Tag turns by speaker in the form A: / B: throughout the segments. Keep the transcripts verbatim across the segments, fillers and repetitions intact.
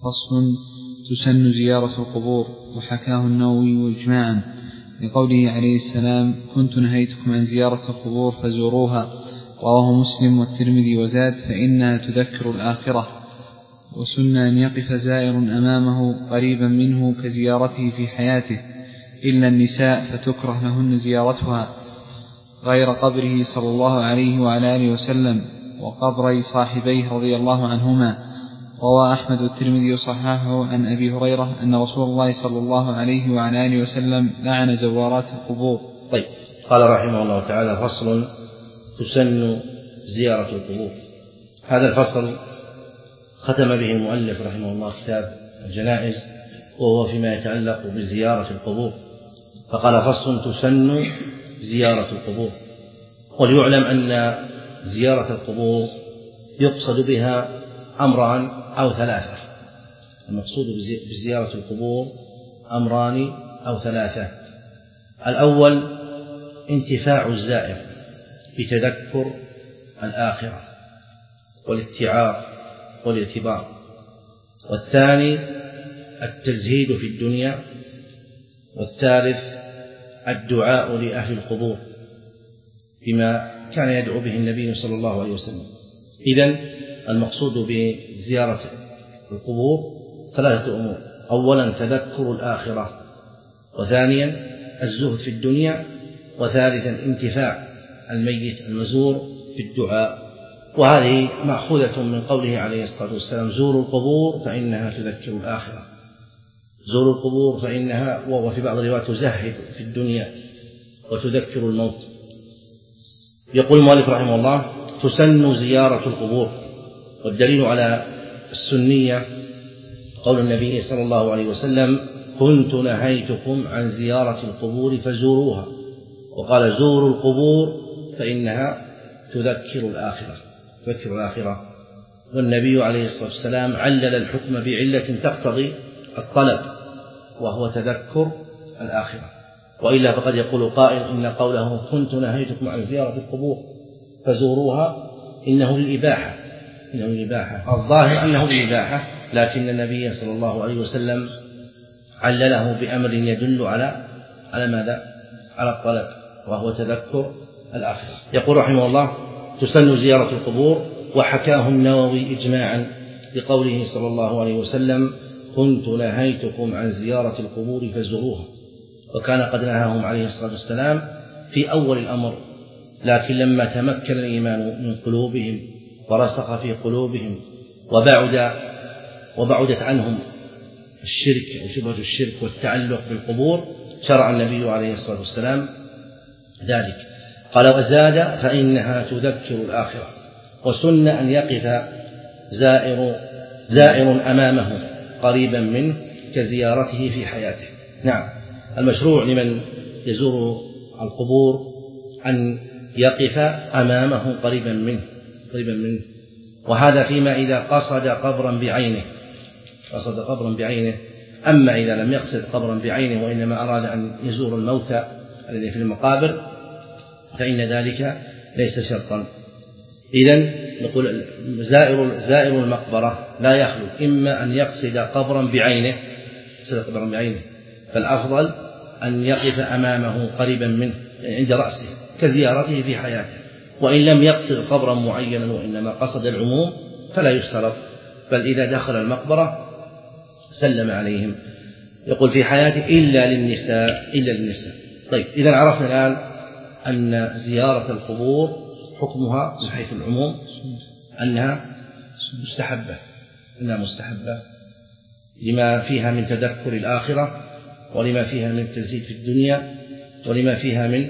A: فصل. تسن زيارة القبور. وحكاه النووي إجماعا لقوله عليه السلام: كنت نهيتكم عن زيارة القبور فزوروها. رواه مسلم والترمذي وزاد: فإنها تذكر الآخرة. وسن أن يقف زائر أمامه قريبا منه كزيارته في حياته، إلا النساء فتكره لهن زيارتها غير قبره صلى الله عليه وعلى آله وسلم وقبري صاحبيه رضي الله عنهما. روى أحمد والترمذي وصححه عن أبي هريرة أن رسول الله صلى الله عليه وعلى آله وسلم لعن زوارات القبور.
B: طيب. قال رحمه الله تعالى: فصل. تسن زيارة القبور. هذا الفصل ختم به المؤلف رحمه الله كتاب الجنائز، وهو فيما يتعلق بزيارة القبور، فقال: فصل. تسن زيارة القبور. وليعلم أن زيارة القبور يقصد بها أمران أو ثلاثة. المقصود بزيارة القبور أمران أو ثلاثة. الأول انتفاع الزائر بتذكر الآخرة والاتعاظ والاعتبار. والثاني التزهيد في الدنيا. والثالث الدعاء لأهل القبور بما كان يدعو به النبي صلى الله عليه وسلم. إذن المقصود بزيارة القبور ثلاثة أمور: أولا تذكر الآخرة، وثانيا الزهد في الدنيا، وثالثا انتفاع الميت المزور بالدعاء. وهذه مأخوذة من قوله عليه الصلاة والسلام: زوروا القبور فإنها تذكر الآخرة. زوروا القبور فإنها، وفي بعض الروايات تزهد في الدنيا وتذكر الموت. يقول المؤلف رحمه الله: تسن زيارة القبور. والدليل على السنية قول النبي صلى الله عليه وسلم: كنت نهيتكم عن زيارة القبور فزوروها. وقال: زوروا القبور فإنها تذكر الآخرة تذكر الآخرة. والنبي عليه الصلاة والسلام علل الحكم بعلة تقتضي الطلب، وهو تذكر الآخرة. وإلا فقد يقول قائل: إن قوله كنت نهيتكم عن زيارة القبور فزوروها إنه للإباحة إنه للإباحة الظاهر أنه للإباحة، لكن النبي صلى الله عليه وسلم علله بأمر يدل على على ماذا؟ على الطلب، وهو تذكر الآخرة. يقول رحمه الله: تسن زيارة القبور. وحكاه النووي إجماعا بقوله صلى الله عليه وسلم: كنت نهيتكم عن زيارة القبور فزوروها. وكان قد نهاهم عليه الصلاة والسلام في أول الأمر، لكن لما تمكن الإيمان من قلوبهم ورسخ في قلوبهم وبعد وبعدت عنهم الشرك أو شبهة الشرك والتعلق بالقبور، شرع النبي عليه الصلاة والسلام ذلك. قال: وزاد: فإنها تذكر الآخرة. وسن أن يقف زائر زائر أمامه قريبا منه كزيارته في حياته. نعم، المشروع لمن يزور القبور أن يقف أمامه قريبا منه قريبا منه وهذا فيما إذا قصد قبرا بعينه قصد قبرا بعينه أما إذا لم يقصد قبرا بعينه وإنما أراد أن يزور الموتى الذين في المقابر فإن ذلك ليس شرطا. إذن نقول زائر زائر المقبرة لا يخلو إما أن يقصد قبرا بعينه قبرا بعينه فالأفضل أن يقف أمامه قريبا منه عند رأسه كزيارته في حياته، وإن لم يقصد قبرا معينا وإنما قصد العموم فلا يشترط، بل إذا دخل المقبرة سلم عليهم. يقول في حياته إلا للنساء إلا للنساء. طيب، إذا عرفنا الآن أن زيارة القبور حكمها من حيث العموم أنها مستحبة أنها مستحبة لما فيها من تذكر الآخرة، ولما فيها من تزهيد في الدنيا، ولما فيها من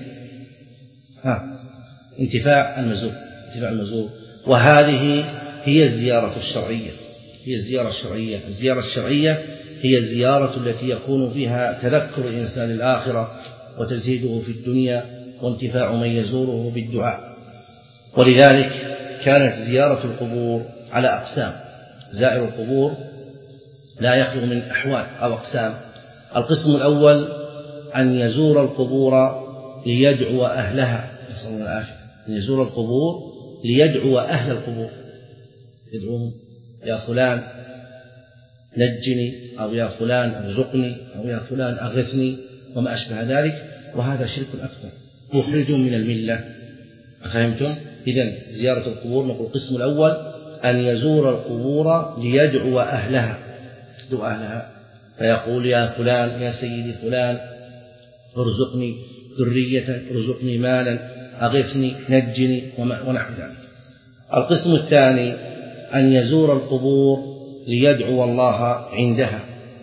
B: ها انتفاع المزور انتفاع المزور وهذه هي الزيارة الشرعية هي الزيارة الشرعية الزيارة الشرعية هي الزيارة التي يكون فيها تذكر الإنسان الآخرة وتزهيده في الدنيا وانتفاع من يزوره بالدعاء. ولذلك كانت زيارة القبور على أقسام. زائر القبور لا يخلو من أحوال أو أقسام. القسم الأول أن يزور القبور ليدعو أهلها، نسأل الله العافية، أن يزور القبور ليدعو أهل القبور، يدعوهم: يا فلان نجني، أو يا فلان ارزقني، أو يا فلان أغثني، وما أشبه ذلك، وهذا شرك أكبر مخرج من الملة. فهمتم؟ إذن زيارة القبور نقول القسم الأول أن يزور القبور ليدعو أهلها، يدعو أهلها فيقول يا فلان يا سيدي فلان ارزقني ذرية، ارزقني مالا، أغثني، نجني، ونحو ذلك. القسم الثاني أن يزور القبور ليدعو الله عندها،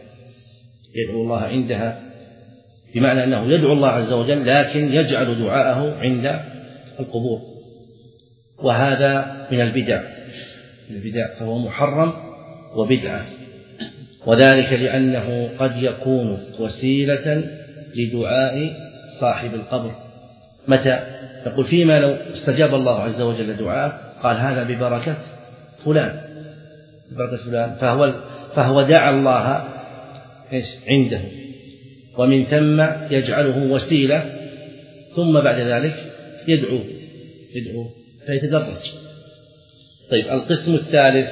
B: يدعو الله عندها بمعنى أنه يدعو الله عز وجل لكن يجعل دعاءه عند القبور، وهذا من البدع، من البدع فهو محرم وبدعة، وذلك لأنه قد يكون وسيلة لدعاء صاحب القبر. متى؟ نقول فيما لو استجاب الله عز وجل دعاءه قال هذا ببركة فلان، ببركة فلان، فهو, فهو دعا الله عنده، ومن ثم يجعله وسيلة، ثم بعد ذلك يدعو يدعو فيتدرج. طيب القسم الثالث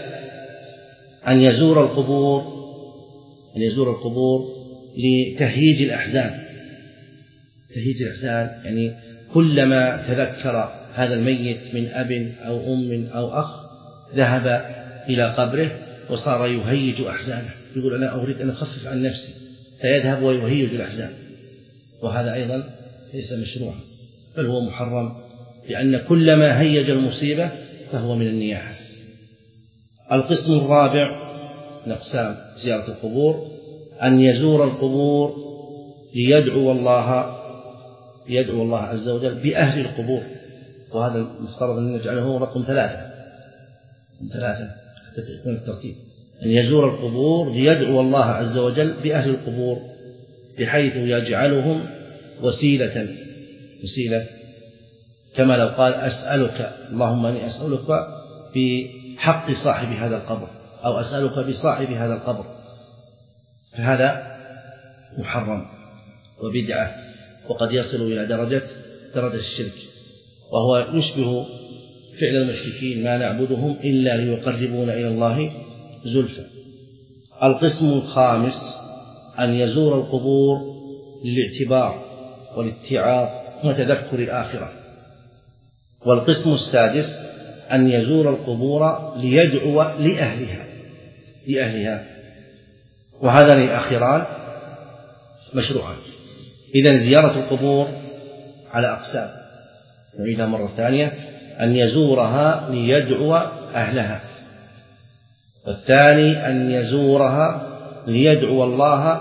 B: أن يزور القبور أن يزور القبور لتهييج الأحزان، تهييج الأحزان يعني كلما تذكر هذا الميت من أب أو أم أو أخ ذهب إلى قبره وصار يهيج أحزانه، يقول أنا أريد أن أخفف عن نفسي، فيذهب ويهيج الأحزان، وهذا أيضا ليس مشروعا بل هو محرم، لأن كلما هيج المصيبة فهو من النياحة. القسم الرابع من أقسام زيارة القبور أن يزور القبور ليدعو الله ليدعو الله عز وجل بأهل القبور، وهذا المفترض أن نجعله رقم ثلاثة من ثلاثة حتى يكون الترتيب، أن يزور القبور ليدعو الله عز وجل بأهل القبور بحيث يجعلهم وسيلة وسيلة كما لو قال أسألك اللهم أني أسألك بحق صاحب هذا القبر، أو أسألك بصاحب هذا القبر، فهذا محرم وبدعة، وقد يصل إلى درجة درجة الشرك، وهو يشبه فعل المشركين ما نعبدهم إلا ليقربونا إلى الله زلفى. القسم الخامس أن يزور القبور للاعتبار والاتعاظ وتذكر الآخرة. والقسم السادس أن يزور القبور ليدعو لأهلها لأهلها وهذان الآخران مشروعان. إذن زيارة القبور على أقسام، نعيدها مرة ثانية: أن يزورها ليدعو أهلها، والثاني أن يزورها ليدعو الله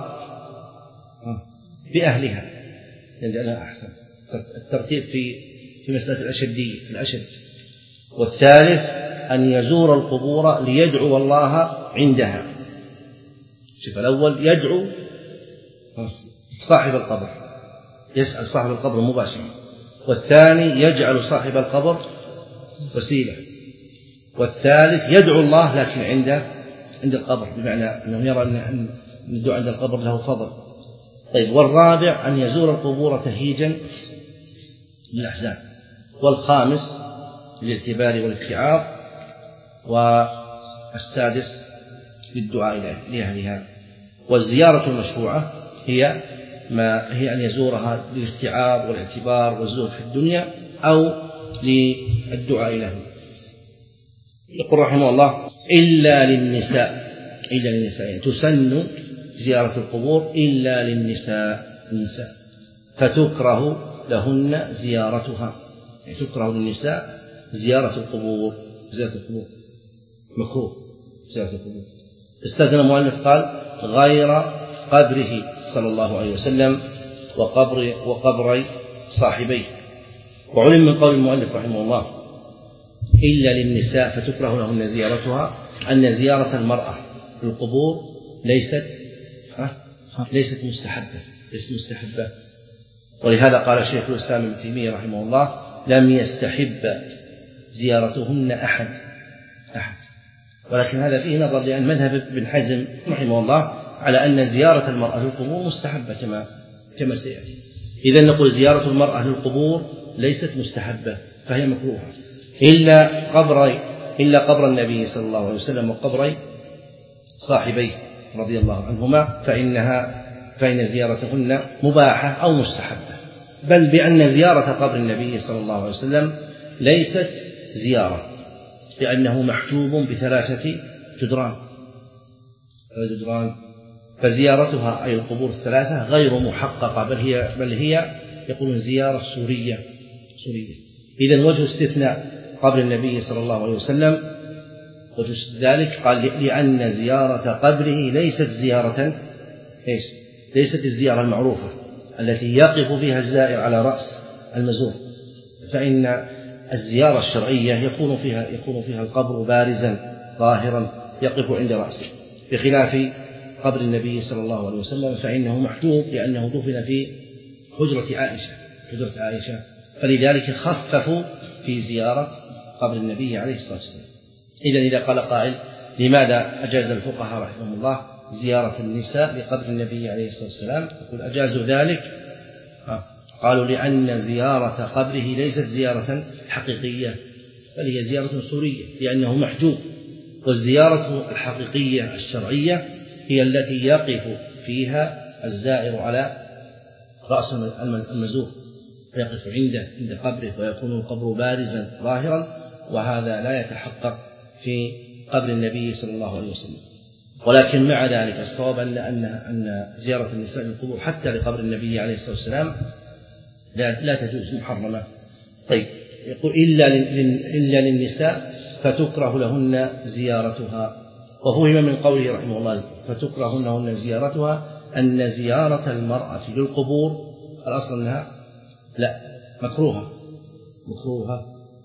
B: بأهلها، لأنها أحسن الترتيب في في مسألة الأشدية الأشد. والثالث أن يزور القبور ليدعو الله عندها. شوف، الأول يدعو صاحب القبر، يسأل صاحب القبر مباشرة، والثاني يجعل صاحب القبر وسيلة، والثالث يدعو الله لكن عند عند القبر، بمعنى أنه يرى أن الدعاء عند القبر له فضل. طيب، والرابع أن يزور القبور تهيجا للأحزان، والخامس للاعتبار والاتعاظ، والسادس للدعاء لأهلها. والزيارة المشروعة هي ما هي أن يزورها للاستيعاب والاعتبار والزهد في الدنيا أو للدعاء لهم. يقول رحمه الله: إلا للنساء إلا للنساء يعني تسن زيارة القبور إلا للنساء النساء فتكره لهن زيارتها، يعني تكره للنساء زيارة القبور زيارة القبور مكروه زيارة القبور. استثنى المؤلف قال: غير قبره صلى الله عليه وسلم وقبر وقبر صاحبيه. وعلم من قول المؤلف رحمه الله إلا للنساء فتكره لهن زيارتها أن زيارة المرأة للقبور ليست ليست مستحبة ليست مستحبة ولهذا قال شيخ الإسلام ابن تيمية رحمه الله: لم يستحب زيارتهن أحد أحد ولكن هذا فيه نظر، لأن مذهب ابن حزم رحمه الله على أن زيارة المرأة للقبور مستحبة كما كما سيأتي. إذن نقول زيارة المرأة للقبور ليست مستحبة فهي مكروهة إلا قبر إلا قبر النبي صلى الله عليه وسلم وقبر صاحبيه رضي الله عنهما فإنها فإن زيارتهن مباحة أو مستحبة، بل بأن زيارة قبر النبي صلى الله عليه وسلم ليست زيارة، لأنه محجوب بثلاثة جدران جدران فزيارتها أي القبور الثلاثة غير محققة، بل هي بل هي يقولون زيارة سورية سورية. إذن وجه استثناء قبر النبي صلى الله عليه وسلم وجه ذلك قال لأن زيارة قبره ليست زيارة إيش؟ ليست الزيارة المعروفة التي يقف فيها الزائر على رأس المزور، فإن الزيارة الشرعية يكون فيها يكون فيها القبر بارزا ظاهرا يقف عند رأسه، بخلاف قبر النبي صلى الله عليه وسلم فإنه محجوب لأنه دفن في حجرة عائشة حجرة عائشة فلذلك خففوا في زيارة قبر النبي عليه الصلاة والسلام. إذن إذا قال قائل لماذا أجاز الفقهاء رحمهم الله زيارة النساء لقبر النبي عليه الصلاة والسلام؟ يقول أجازوا ذلك قالوا لأن زيارة قبره ليست زيارة حقيقية بل هي زيارة صورية لأنه محجوب، والزيارة الحقيقية الشرعية هي التي يقف فيها الزائر على رأس المزور فيقف عنده عند قبره ويكون القبر بارزا ظاهرا، وهذا لا يتحقق في قبر النبي صلى الله عليه وسلم. ولكن مع ذلك الصواب أن أن زيارة النساء للقبور حتى لقبر النبي عليه الصلاة والسلام لا, لا تجوز محرمة. طيب يقول إلا إلا للنساء فتكره لهن زيارتها، وفهم من قوله رحمه الله فتكره لهن زيارتها أن زيارة المرأة للقبور الأصل أنها لا مكروهة مكروهة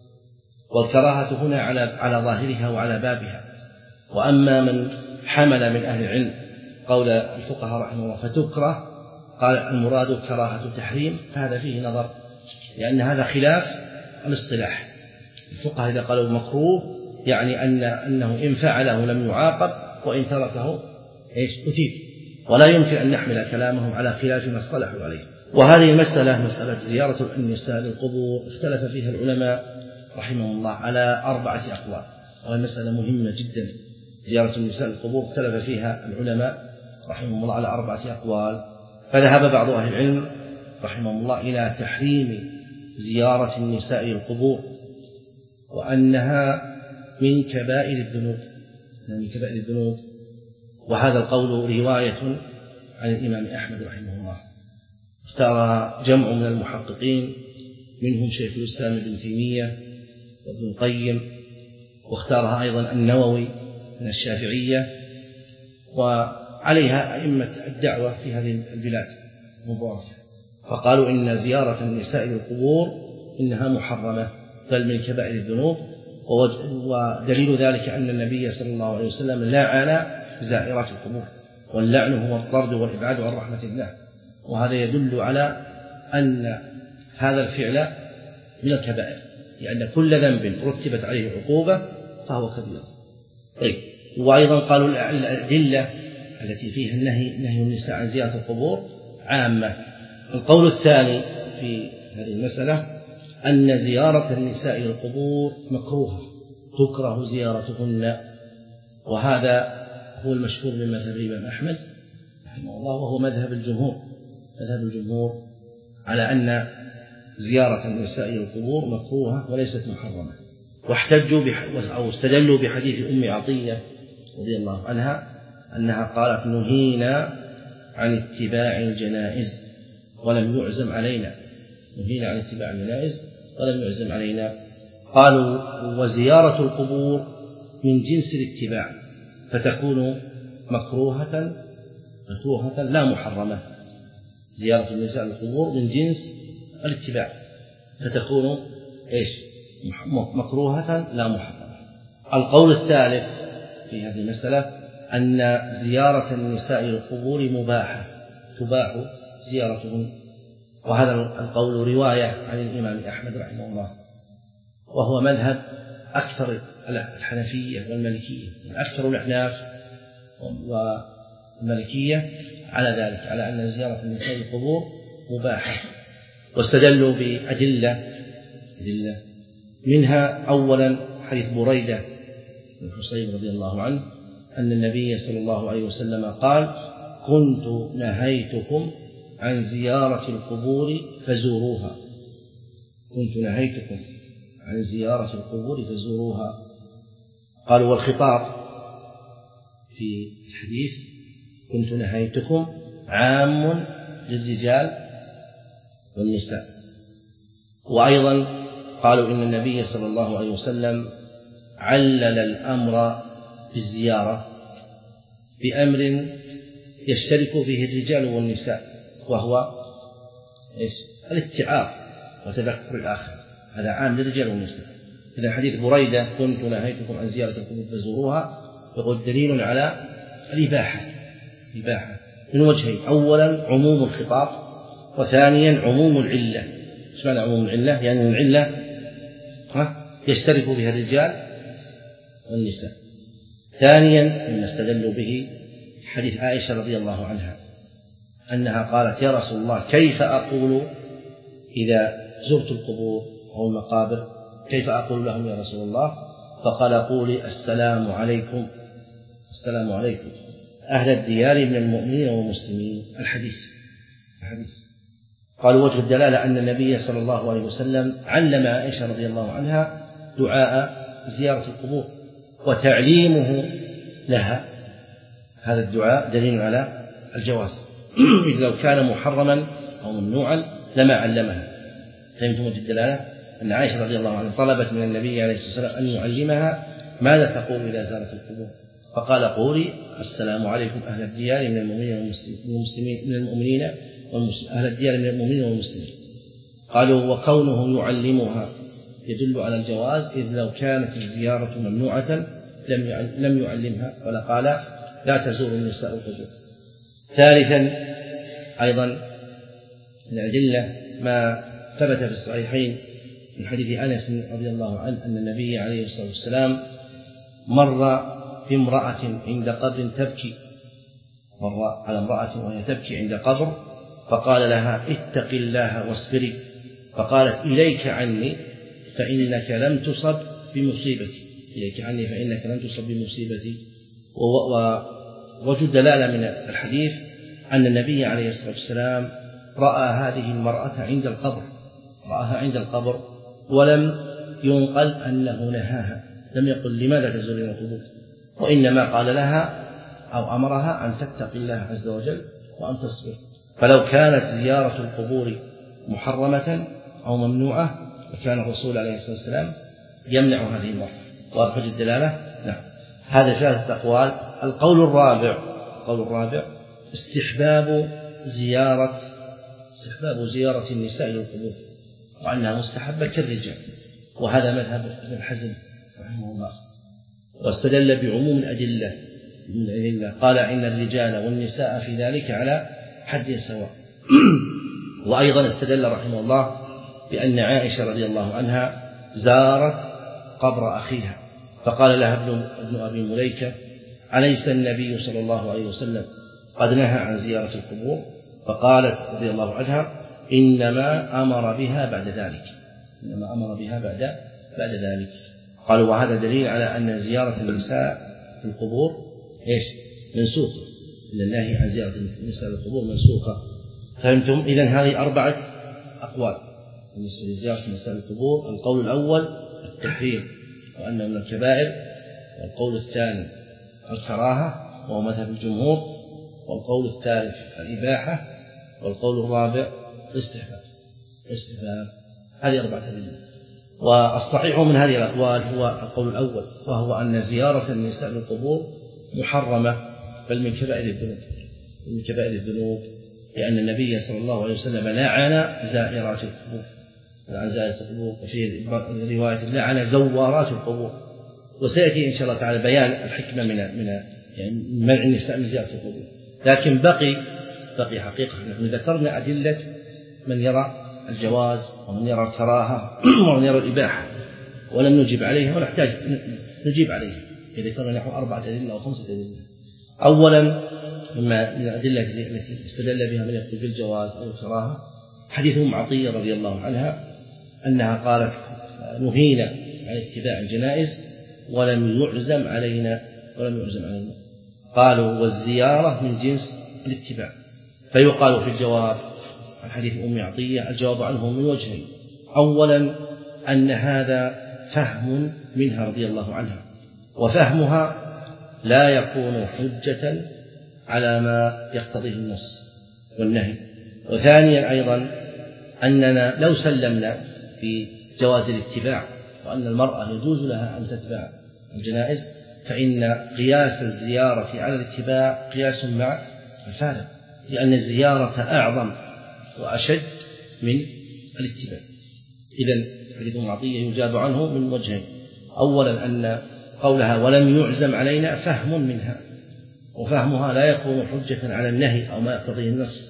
B: والكراهة هنا على على ظاهرها وعلى بابها. وأما من حمل من أهل العلم قول الفقهاء رحمه الله فتكره قال المراد كراهة التحريم، فهذا فيه نظر لأن هذا خلاف الاصطلاح. الفقهاء إذا قالوا مكروه يعني أن أنه إن فعله لم يعاقب وإن تركه إيش أثيب، ولا يمكن أن نحمل كلامهم على خلاف ما اصطلحوا عليه. وهذه المسألة مسألة زيارة النساء للقبور اختلف فيها العلماء رحمهم الله على أربعة أقوال، وهي مسألة مهمة جدا. زيارة النساء للقبور اختلف فيها العلماء رحمهم الله على أربعة أقوال، فذهب بعض أهل العلم رحمهم الله إلى تحريم زيارة النساء للقبور وأنها من كبائر الذنوب من كبائر الذنوب وهذا القول رواية عن الإمام أحمد رحمه الله، اختارها جمع من المحققين منهم شيخ الإسلام ابن تيمية وابن القيم، واختارها أيضا النووي من الشافعية، وعليها أئمة الدعوة في هذه البلاد المباركة، فقالوا إن زيارة النساء للقبور إنها محرمة بل من كبائر الذنوب. ودليل ذلك أن النبي صلى الله عليه وسلم لعن زائرات القبور، واللعن هو الطرد والإبعاد عن رحمة الله، وهذا يدل على أن هذا الفعل من الكبائر، لأن كل ذنب رتبت عليه عقوبة فهو كبير. طيب وأيضا قالوا الأدلة التي فيها النهي نهي النساء عن زيارة القبور عامة. القول الثاني في هذه المسألة أن زيارة النساء للقبور مكروهة تكره زيارتهن، وهذا هو المشهور من مذهب الإمام أحمد رحمه الله، وهو مذهب الجمهور مذهب الجمهور على أن زيارة النساء للقبور مكروهة وليست محرمة. واحتجوا بح... أو استدلوا بحديث أم عطية رضي الله عنها أنها قالت نهينا عن اتباع الجنائز ولم يعزم علينا نهينا عن اتباع الجنائز ولم يعزم علينا. قالوا وزيارة القبور من جنس الاتباع فتكون مكروهة مكروهة لا محرمة. زيارة النساء للقبور من جنس الاتباع فتكون إيش مكروهة لا محرمة. القول الثالث في هذه المسألة أن زيارة النساء للقبور مباحة تباح زيارتهم، وهذا القول رواية عن الإمام أحمد رحمه الله، وهو مذهب أكثر الحنفية والمالكية، أكثر الأحناف والمالكية على ذلك، على أن زيارة النساء للقبور مباحة. واستدلوا بأدلة أدلة منها أولا حديث بريدة بن حصيب رضي الله عنه أن النبي صلى الله عليه وسلم قال: كنت نهيتكم عن زيارة القبور فزوروها. كنت نهيتكم عن زيارة القبور فزوروها. قالوا: والخطاب في الحديث كنت نهيتكم عام للرجال والنساء. وأيضا قالوا إن النبي صلى الله عليه وسلم علل الأمر بالزيارة بأمر يشترك فيه الرجال والنساء، وهو الاتعاظ وتذكر الآخر. هذا عام للرجال والنساء. إذا حديث بريدة كنت نهيتكم عن زيارة القبور فزوروها يقول دليل على الإباحة الإباحة من وجهين: أولا عموم الخطاب، وثانيا عموم العلة. ايش معنى عموم العلة؟ يعني العلة يشترك بها الرجال والنساء. ثانيا مما استدلوا به حديث عائشة رضي الله عنها أنها قالت: يا رسول الله، كيف أقول إذا زرت القبور أو المقابر، كيف أقول لهم يا رسول الله؟ فقال: قولي السلام عليكم السلام عليكم أهل الديار من المؤمنين والمسلمين. الحديث الحديث قالوا: وجه الدلالة أن النبي صلى الله عليه وسلم علم عائشة رضي الله عنها دعاء زيارة القبور، وتعليمه لها هذا الدعاء دليل على الجواز، إذ لو كان محرما أو ممنوعا لما علمها. فهمتم وجه الدلالة؟ أن عائشة رضي الله عنها طلبت من النبي عليه الصلاة والسلام أن يعلمها ماذا تقول إذا زارت القبور، فقال: قولي السلام عليكم أهل الديار من المؤمنين والمسلمين من المؤمنين والمسلمين أهل الديار من المؤمنين والمسلمين. قالوا: وكونه يعلمها يدل على الجواز، إذ لو كانت الزيارة ممنوعة لم يعلمها، ولا قال: لا تزور النساء القبور. ثالثا أيضا من الأدلة ما ثبت في الصحيحين من حديث أنس رضي الله عنه أن النبي عليه الصلاة والسلام مر بامرأة عند قبر تبكي مر على امرأة وهي تبكي عند قبر، فقال لها: اتق الله واصبري. فقالت: إليك عني فإنك لم تصب بمصيبتي إليك عني فإنك لم تصب بمصيبتي. ووجد دلالة من الحديث أن النبي عليه الصلاة والسلام رأى هذه المرأة عند القبر رآها عند القبر ولم ينقل أنه نهاها، لم يقل لماذا تزورين القبور، وإنما قال لها أو أمرها أن تتقي الله عز وجل وأن تصبر. فلو كانت زيارة القبور محرمة أو ممنوعة لكان الرسول عليه الصلاة والسلام يمنع هذه المرأة. واضح الدلالة؟ نعم. هذا ثلاثة أقوال. القول الرابع القول الرابع استحباب زيارة استحباب زيارة النساء للقبور، وأنها مستحبة كالرجال، وهذا مذهب ابن حزم رحمه الله. واستدل بعموم الأدلة من الأدلة قال: إن الرجال والنساء في ذلك على حد سواء. وأيضا استدل رحمه الله بأن عائشة رضي الله عنها زارت قبر أخيها، فقال لها ابن أبي مليكة: أليس النبي صلى الله عليه وسلم قد نهى عن زيارة القبور؟ فقالت رضي الله عنها: إنما أمر بها بعد ذلك إنما أمر بها بعد بعد ذلك. قالوا: وهذا دليل على أن زيارة النساء في القبور إيش؟ منسوخة، إن النهي عن زيارة النساء في القبور منسوخة. فهمتم؟ إذن هذه أربعة أقوال بالنسبة لزيارة النساء في القبور. القول الأول التحريم وأنه من الكبائر، والقول الثاني الكراهة وهو مذهب الجمهور، والقول الثالث الإباحة، والقول الرابع الاستحباب الاستحباب هذه أربعة أدلة. والصحيح من هذه الأقوال هو القول الأول، وهو أن زيارة النساء للقبور محرمة، بل من كبائر الذنوب من كبائر الذنوب لأن النبي صلى الله عليه وسلم لعن زائرات القبور لعن زائرات القبور وفي رواية لعن زوارات القبور. وسيأتي إن شاء الله تعالى بيان الحكمة من من يعني منع النساء من زيارة القبور. لكن بقي بقي حقيقة نحن ذكرنا أدلة من يرى الجواز ومن يرى الكراهة ومن يرى الإباحة، ولم نجيب عليها ونحتاج نجيب عليها. ذكرنا نحو أربعة أدلة أو خمسة أدلة. أولا مما من الأدلة التي استدل بها من يقول بالجواز أو الكراهة حديث أم عطية رضي الله عنها أنها قالت: نهينا عن اتباع الجنائز ولم يعزم علينا ولم يعزم علينا قالوا والزيارة من جنس الاتباع. فيقال في الجواب عن حديث أم عطية الجواب عنه من وجهين: أولا أن هذا فهم منها رضي الله عنها، وفهمها لا يكون حجة على ما يقتضيه النص والنهي. وثانيا أيضا أننا لو سلمنا في جواز الاتباع وأن المرأة يجوز لها أن تتبع الجنائز، فإن قياس الزيارة على الاتباع قياس مع الفارق، لأن الزيارة أعظم وأشد من الاتباع. إذن حديث أم عطية يجاب عنه من وجهين: أولا أن قولها ولم يعزم علينا فهم منها، وفهمها لا يكون حجة على النهي أو ما يقتضيه النص.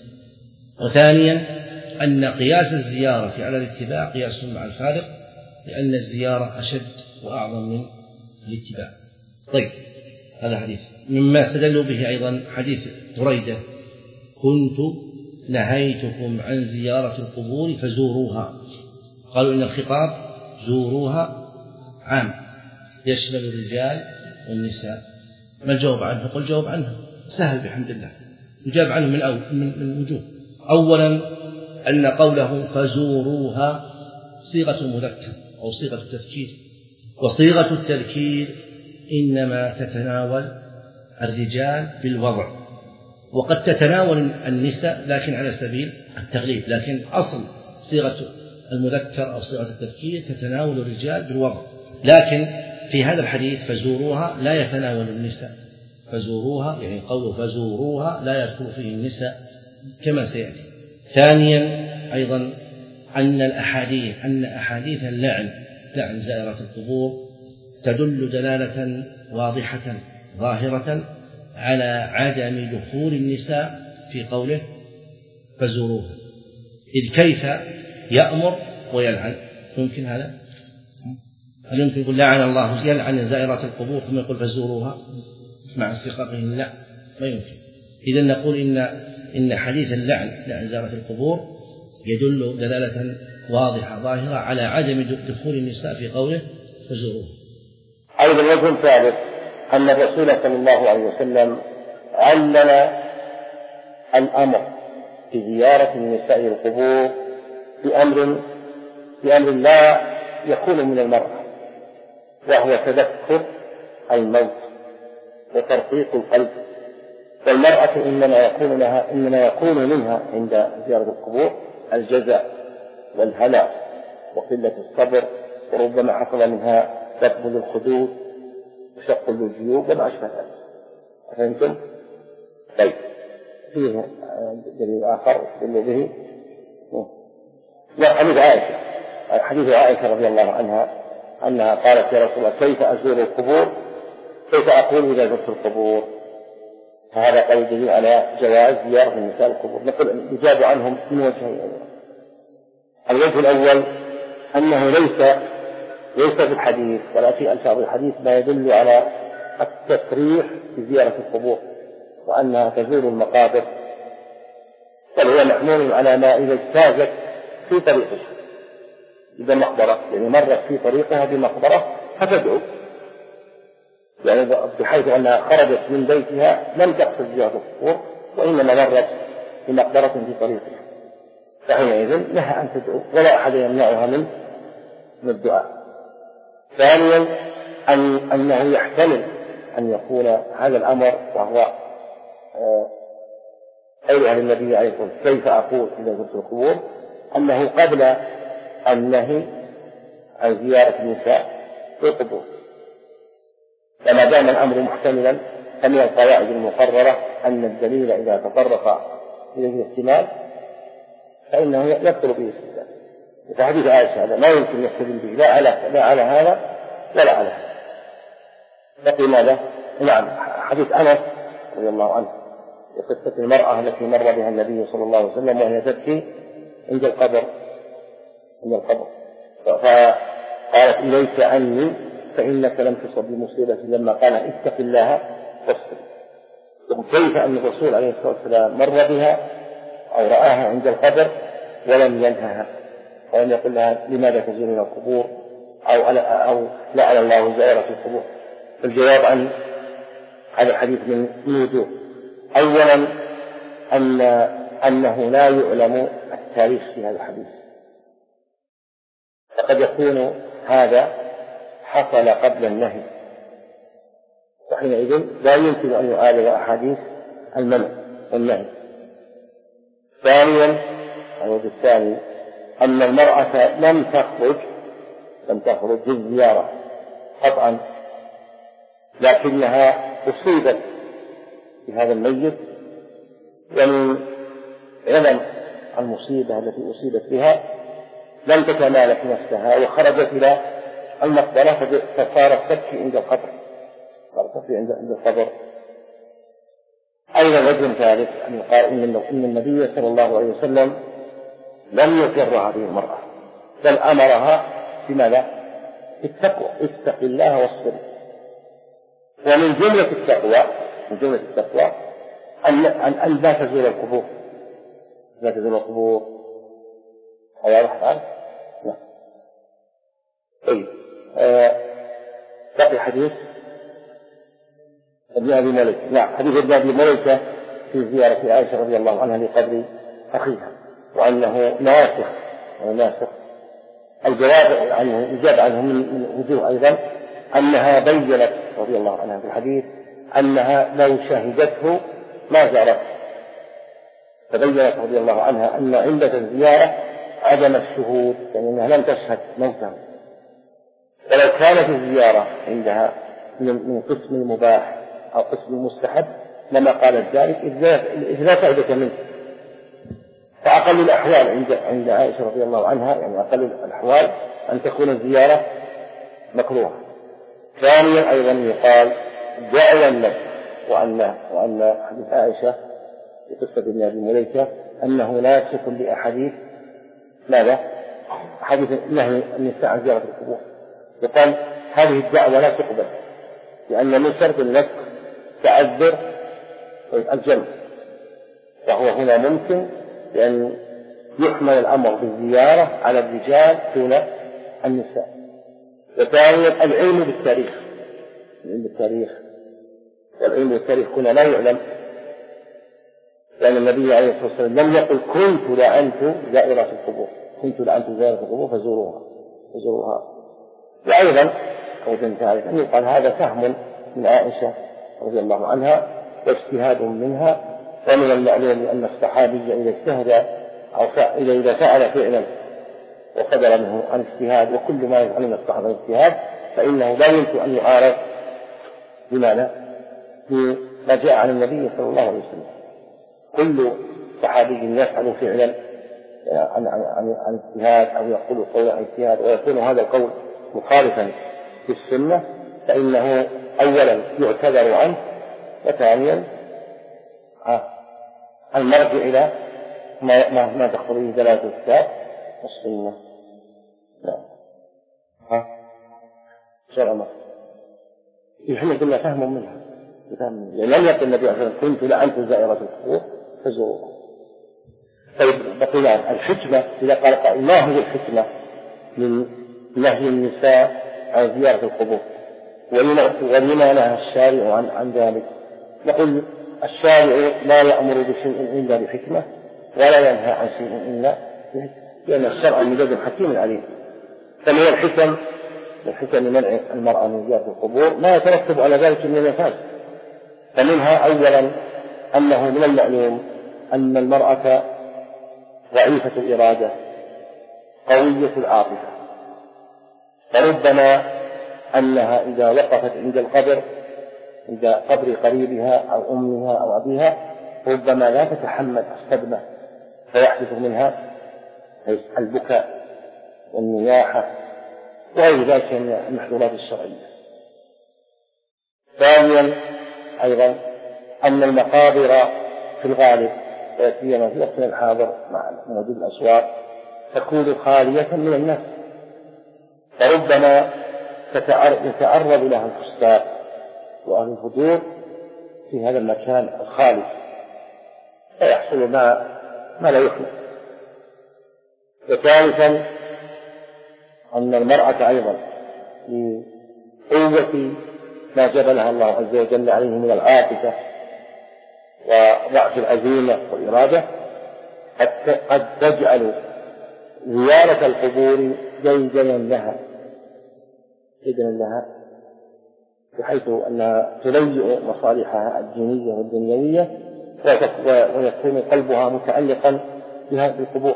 B: وثانيا أن قياس الزيارة على الاتباع قياس مع الفارق، لأن الزيارة أشد وأعظم من الاتباع. طيب، هذا حديث. مما استدلوا به أيضا حديث بريدة: كنت نهيتكم عن زيارة القبور فزوروها. قالوا إن الخطاب زوروها عام يشمل الرجال والنساء. ما الجواب عنه؟ قل جواب عنه سهل بحمد الله. يجاب عنه من, أو من وجوه: أولا أن قوله فزوروها صيغة مذكر أو صيغة التذكير، وصيغة التذكير إنما تتناول الرجال بالوضع، وقد تتناول النساء لكن على سبيل التغليب، لكن أصل صيغة المذكر أو صيغة التذكير تتناول الرجال بالوضع. لكن في هذا الحديث فزوروها لا يتناول النساء، فزوروها يعني قوله فزوروها لا يدخل فيه النساء كما سيأتي. ثانيا أيضا أن الأحاديث أن أحاديث اللعن لعن زائرة القبور تدل دلالة واضحة ظاهرة على عدم دخول النساء في قوله فزوروها، إذ كيف يأمر ويلعن؟ يمكن هذا؟ هل يمكن يقول لعن الله يلعن زائرة القبور ثم يقول فزوروها مع استحقاقهم؟ لا، ما يمكن. إذن نقول إن إن حديث اللعن لعن زائرة القبور يدل دلالة واضحة ظاهرة على عدم دخول النساء في قوله فزوروها.
C: أيضا الوجه الثالث أن الرسول صلى الله عليه وسلم علل الأمر في زيارة النساء القبور بأمر بأمر لا يكون من المرأة، وهو تذكر الموت وترقيق القلب. والمرأة إنما يكون لها إنما يكون منها عند زيارة القبور الجزع والهلع وقلة الصبر، وربما حصل منها ذبح للخدود وشق للجيوب وما أشبه ذلك. فهمتم؟ طيب، فيه دليل آخر يدل به حديث عائشة حديث عائشة رضي الله عنها أنها قالت يا رسول الله كيف أزور القبور، كيف أقول إذا زرت القبور؟ فهذا قول دليل على جواز زيارة النساء القبور. نقول يجاب عنهم من وجهين. الوجه الأول أنه ليس ليس في الحديث ولا في ألفاظ الحديث ما يدل على التصريح في زيارة القبور وأنها تزور المقابر، بل هو محمول على ما إذا اجتازت في طريقها، إذا مقبرة يعني مرت في طريقها بمقبرة فتدعو، يعني بحيث أنها خرجت من بيتها لم تقصد زيارة القبور وإنما مرت بمقبرة في طريقها، فحينئذ لها أن تدعو ولا أحد يمنعها من الدعاء. ثانيا أن أنه يحتمل أن يكون هذا الأمر وهو قولها للنبي عليه الصلاة والسلام كيف أقول إذا زرت القبور، أنه قبل النهي عن زيارة النساء في القبور. فما دام الأمر محتملا فمن القواعد المقررة أن الدليل إذا تطرق إلى الاحتمال فإنه يبطل به الاستدلال. في حديث عائشة هذا ما يمكن يستدل به لا على لا على هذا ولا على هذا. لكن ماذا؟ نعم، حديث أنس رضي الله عنه في قصة المرأة التي مر بها النبي صلى الله عليه وسلم وهي تبكي عند القبر عند القبر فقالت إليك عني فإنك لم تصب بمصيبة لما قال اتق الله واصبر. كيف أن الرسول عليه الصلاة والسلام مر بها أو رآها عند القبر ولم ينهها ولم يقل لها لماذا تزورين القبور أو أو لعن الله زائرة القبور؟ الجواب عن هذا الحديث من وجوه. أولا أن أنه لا يعلم التاريخ في هذا الحديث، فقد يكون هذا حصل قبل النهي، وحينئذ لا يمكن أن يعالج أحاديث المنع والنهي. ثانيا الوجه الثاني أن المرأة لم تخرج لم تخرج للزيارة قطعا، لكنها أصيبت بهذا الميت، ومن عظم المصيبة التي أصيبت بها لم تتمالك نفسها وخرجت إلى المقبرة فصارت تبكي عند القبر صارت تبكي عند القبر. أيضا وجه ثالث أن يقال إن النبي صلى الله عليه وسلم لم يقر هذه المرأة، بل أمرها بماذا؟ بالتقوى، اتق الله واصبر. ومن جملة التقوى من جملة التقوى أن أن لا تزور القبور لا تزور القبور هذا واحد. لا. طيب بقي حديث ابن أبي مليكة. نعم، حديث ابن أبي مليكة في زيارة عائشة رضي الله عنها لقبر أخيها، وأنه ناسخ وناسخ. الجواب عنه الإجابة عنه من وجوه أيضا أنها بيّنت رضي الله عنها في الحديث أنها لو شهدته ما زارته، فبيّنت رضي الله عنها أن علة الزيارة عدم الشهود، يعني أنها لم تشهد موته. ولو كانت الزيارة عندها من قسم المباح أو قسم المستحب لما قالت ذلك إذ لا فائدة منه. فأقل الأحوال عند عند عائشة رضي الله عنها، يعني أقل الأحوال أن تكون الزيارة مكروهة. ثانيا أيضا يقال دعوى النفس، وأن وأن حديث عائشة في قصة ابن أبي مليكة أنه ناسخ لأحاديث ماذا؟ حديث نهي النساء عن زيارة القبور. يقال هذه الدعوة لا تقبل، لأن من شرط النسخ تعذر الجمع، وهو هنا ممكن لأن يحمل الأمر بالزيارة على الرجال دون النساء. وثانيا العلم بالتاريخ العلم بالتاريخ والعلم بالتاريخ هنا لا يعلم، لأن النبي عليه الصلاة والسلام لم يقل كنت لعنت زائرة القبور كنت لعنت زائرة القبور فزوروها فزوروها. وأيضا وجه ثالث أن يقال هذا فهم من عائشة رضي الله عنها واجتهاد منها، ومن المعلوم أن الصحابي إذا اجتهد أو إذا فعل فعلا وقدر منه عن اجتهاد، وكل ما يفعل من الصحابة اجتهاد فإنه لا يمكن أن يعارض بماذا؟ بما جاء عن النبي صلى الله عليه وسلم. كل صحابي يفعل فعلا عن عن عن اجتهاد أو يقول قولا عن اجتهاد ويكون هذا القول مخالفا في السنة فإنه أولا يعتذر عنه، وثانيا المرجع إلى ما ما, ما تقتضيه دلالة الكتاب والسنة. نعم. ها شرع ما يحمل كل فهم منها، لم يقل النبي عليه الصلاة والسلام كنت لعنت زائرة القبور فزوروها. طيب بقي الحكمة، إذا قال قائل ما هي الحكمة من نهي النساء عن زيارة القبور ولما نهى الشارع عن عن ذلك؟ نقول الشارع لا يأمر بشيء إلا بحكمة ولا ينهى عن شيء إلا بحكمة، لأن الشرع مجد حكيم عليم. فمن الحكم الحكم منع المرأة من زيارة القبور ما يترتب على ذلك من المفاسد. فمنها أولا أنه من المعلوم أن المرأة ضعيفة الإرادة قوية العاطفة، فربما أنها إذا وقفت عند القبر عند قبر قريبها أو أمها أو أبيها ربما لا تتحمل الصدمة فيحدث منها البكاء والنياحة وغير ذلك من المحظورات الشرعية. ثانيا أيضا أن المقابر في الغالب ويأتينا في وقتنا الحاضر مع وجود الأسواق تكون خالية من الناس، فربما يتعرض لها الفساق وأهل الفجور في هذا المكان الخالي فيحصل ما ما لا يحمل. وثالثا أن المرأة أيضا لقوة ما جبلها الله عز وجل عليه من العاطفة وضعف العزيمة والإرادة قد تجعل زيارة القبور جيدا لها جيدا لها بحيث أنها تضيع مصالحها الدينية والدنيوية ويكون قلبها متعلقا بها بالقبور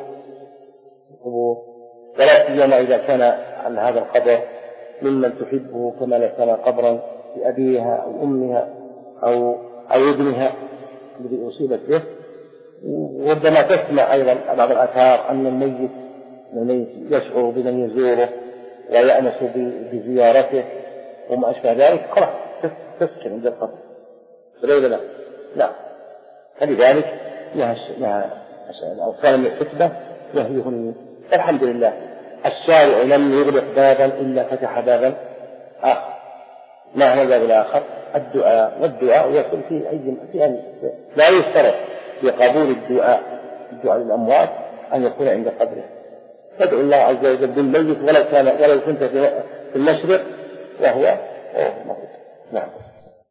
C: ولا سيما إذا كان عن هذا القبر ممن تحبه كما لو كان قبرا لأبيها أو أمها أو أو ابنها الذي أصيبت به. وربما تسمع أيضا بعض الآثار أن الميت الميت يشعر بمن يزوره ويأنس بزيارته وما أشبه ذلك، خلاص تسكن عند القبر فليس لا لا فلذلك لها الأوصال من الحكمة وهي الحمد لله الشارع لم يغلق بابا إلا فتح بابا آخر. ما هو الباب الآخر؟ الدعاء، والدعاء يصل في أي في أن لا يشترط في قبول الدعاء الدعاء للأموات أن يكون عند قبره. تدعو الله عز وجل بالميت ولو كان ولو كنت في المشرق وهو موجود. نعم.